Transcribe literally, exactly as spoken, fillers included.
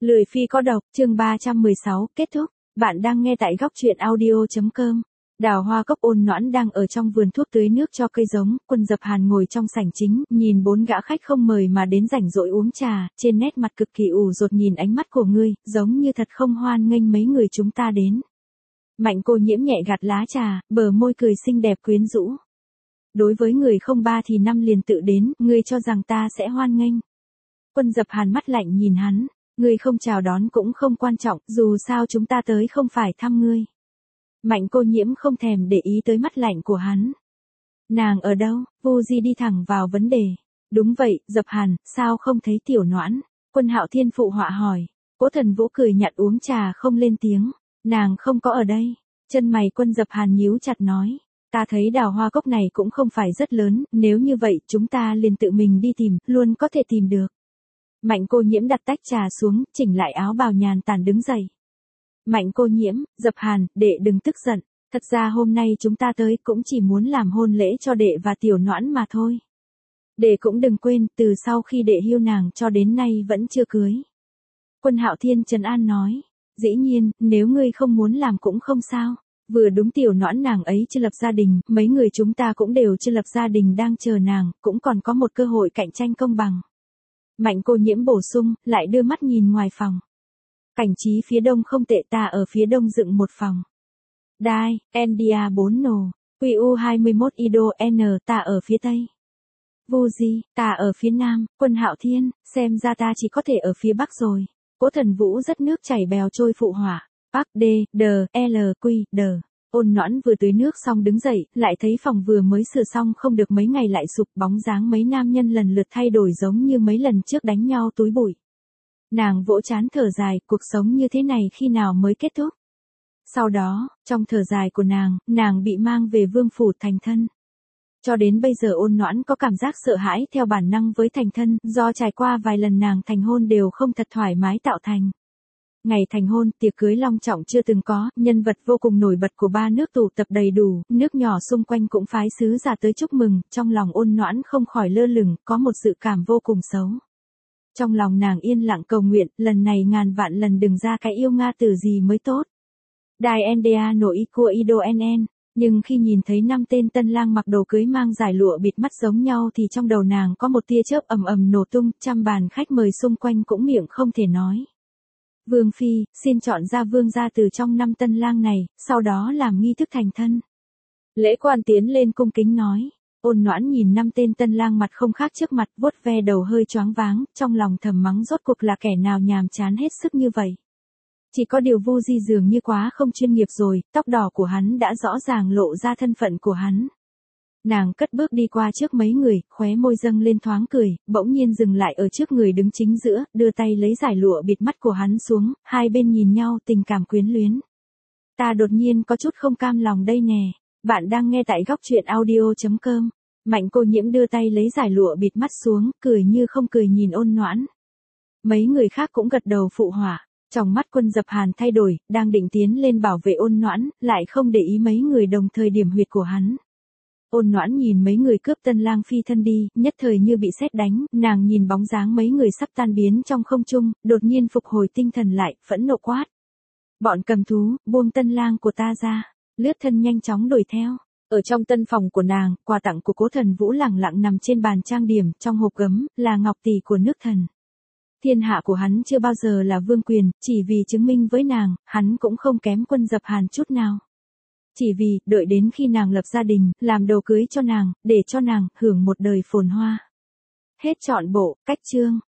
Lười phi có độc, chương ba trăm mười sáu, kết thúc. Bạn đang nghe tại góc truyện audio chấm com. Đào Hoa Cốc Ôn Noãn đang ở trong vườn thuốc tưới nước cho cây giống, Quân Dập Hàn ngồi trong sảnh chính, nhìn bốn gã khách không mời mà đến rảnh rỗi uống trà, trên nét mặt cực kỳ ủ rột nhìn ánh mắt của ngươi, giống như thật không hoan nghênh mấy người chúng ta đến. Mạnh Cô Nhiễm nhẹ gạt lá trà, bờ môi cười xinh đẹp quyến rũ. Đối với người không ba thì năm liền tự đến, ngươi cho rằng ta sẽ hoan nghênh. Quân Dập Hàn mắt lạnh nhìn hắn. Ngươi không chào đón cũng không quan trọng, dù sao chúng ta tới không phải thăm ngươi. Mạnh Cô Nhiễm không thèm để ý tới mắt lạnh của hắn. Nàng ở đâu? Vu Di đi thẳng vào vấn đề. Đúng vậy, Dập Hàn, sao không thấy Tiểu Noãn? Quân Hạo Thiên phụ họa hỏi. Cố Thần Vũ cười nhạt uống trà không lên tiếng. Nàng không có ở đây. Chân mày Quân Dập Hàn nhíu chặt nói. Ta thấy Đào Hoa Cốc này cũng không phải rất lớn, nếu như vậy chúng ta liền tự mình đi tìm, luôn có thể tìm được. Mạnh Cô Nhiễm đặt tách trà xuống, chỉnh lại áo bào nhàn tản đứng dậy. Mạnh Cô Nhiễm, Dập Hàn, đệ đừng tức giận. Thật ra hôm nay chúng ta tới cũng chỉ muốn làm hôn lễ cho đệ và Tiểu Noãn mà thôi. Đệ cũng đừng quên, từ sau khi đệ hiu nàng cho đến nay vẫn chưa cưới. Quân Hạo Thiên trấn an nói. Dĩ nhiên, nếu ngươi không muốn làm cũng không sao. Vừa đúng Tiểu Noãn nàng ấy chưa lập gia đình, mấy người chúng ta cũng đều chưa lập gia đình đang chờ nàng, cũng còn có một cơ hội cạnh tranh công bằng. Mạnh Cô Nhiễm bổ sung, lại đưa mắt nhìn ngoài phòng. Cảnh trí phía đông không tệ, ta ở phía đông dựng một phòng. Đai, Endia bốn nồ, quy u hai mươi mốt Ido N, ta ở phía tây. Vu Di, ta ở phía nam. Quân Hạo Thiên, xem ra ta chỉ có thể ở phía bắc rồi. Cố Thần Vũ rất nước chảy bèo trôi phụ họa. Bắc D, D, L, Q, D. Ôn Noãn vừa tưới nước xong đứng dậy, lại thấy phòng vừa mới sửa xong không được mấy ngày lại sụp, bóng dáng mấy nam nhân lần lượt thay đổi giống như mấy lần trước đánh nhau túi bụi. Nàng vỗ trán thở dài, cuộc sống như thế này khi nào mới kết thúc. Sau đó, trong thở dài của nàng, nàng bị mang về vương phủ thành thân. Cho đến bây giờ Ôn Noãn có cảm giác sợ hãi theo bản năng với thành thân, do trải qua vài lần nàng thành hôn đều không thật thoải mái tạo thành. Ngày thành hôn, tiệc cưới long trọng chưa từng có, nhân vật vô cùng nổi bật của ba nước tụ tập đầy đủ, nước nhỏ xung quanh cũng phái sứ giả tới chúc mừng, trong lòng Ôn Noãn không khỏi lơ lửng, có một dự cảm vô cùng xấu. Trong lòng nàng yên lặng cầu nguyện, lần này ngàn vạn lần đừng ra cái yêu Nga tử gì mới tốt. Đài Endea nội của Ido en en, nhưng khi nhìn thấy năm tên tân lang mặc đồ cưới mang giải lụa bịt mắt giống nhau thì trong đầu nàng có một tia chớp ầm ầm nổ tung, trăm bàn khách mời xung quanh cũng miệng không thể nói. Vương Phi, xin chọn ra vương gia từ trong năm tân lang này, sau đó làm nghi thức thành thân. Lễ quan tiến lên cung kính nói. Ôn Noãn nhìn năm tên tân lang mặt không khác trước mặt, vuốt ve đầu hơi choáng váng, trong lòng thầm mắng rốt cuộc là kẻ nào nhàm chán hết sức như vậy. Chỉ có điều Vu Di dường như quá không chuyên nghiệp rồi, tóc đỏ của hắn đã rõ ràng lộ ra thân phận của hắn. Nàng cất bước đi qua trước mấy người, khóe môi dâng lên thoáng cười, bỗng nhiên dừng lại ở trước người đứng chính giữa, đưa tay lấy giải lụa bịt mắt của hắn xuống, hai bên nhìn nhau tình cảm quyến luyến. Ta đột nhiên có chút không cam lòng đây nè. Bạn đang nghe tại góc truyện audio chấm com. Mạnh Cô Nhiễm đưa tay lấy giải lụa bịt mắt xuống, cười như không cười nhìn Ôn Noãn. Mấy người khác cũng gật đầu phụ họa. Trong mắt Quân Dập Hàn thay đổi, đang định tiến lên bảo vệ Ôn Noãn, lại không để ý mấy người đồng thời điểm huyệt của hắn. Ôn Noãn nhìn mấy người cướp tân lang phi thân đi, nhất thời như bị sét đánh, nàng nhìn bóng dáng mấy người sắp tan biến trong không trung, đột nhiên phục hồi tinh thần lại, phẫn nộ quát. Bọn cầm thú, buông tân lang của ta ra. Lướt thân nhanh chóng đuổi theo. Ở trong tân phòng của nàng, quà tặng của Cố Thần Vũ lẳng lặng nằm trên bàn trang điểm, trong hộp gấm, là ngọc tỷ của nước thần. Thiên hạ của hắn chưa bao giờ là vương quyền, chỉ vì chứng minh với nàng, hắn cũng không kém Quân Dập Hàn chút nào. Chỉ vì, đợi đến khi nàng lập gia đình, làm đồ cưới cho nàng, để cho nàng, hưởng một đời phồn hoa. Hết trọn bộ, cách chương.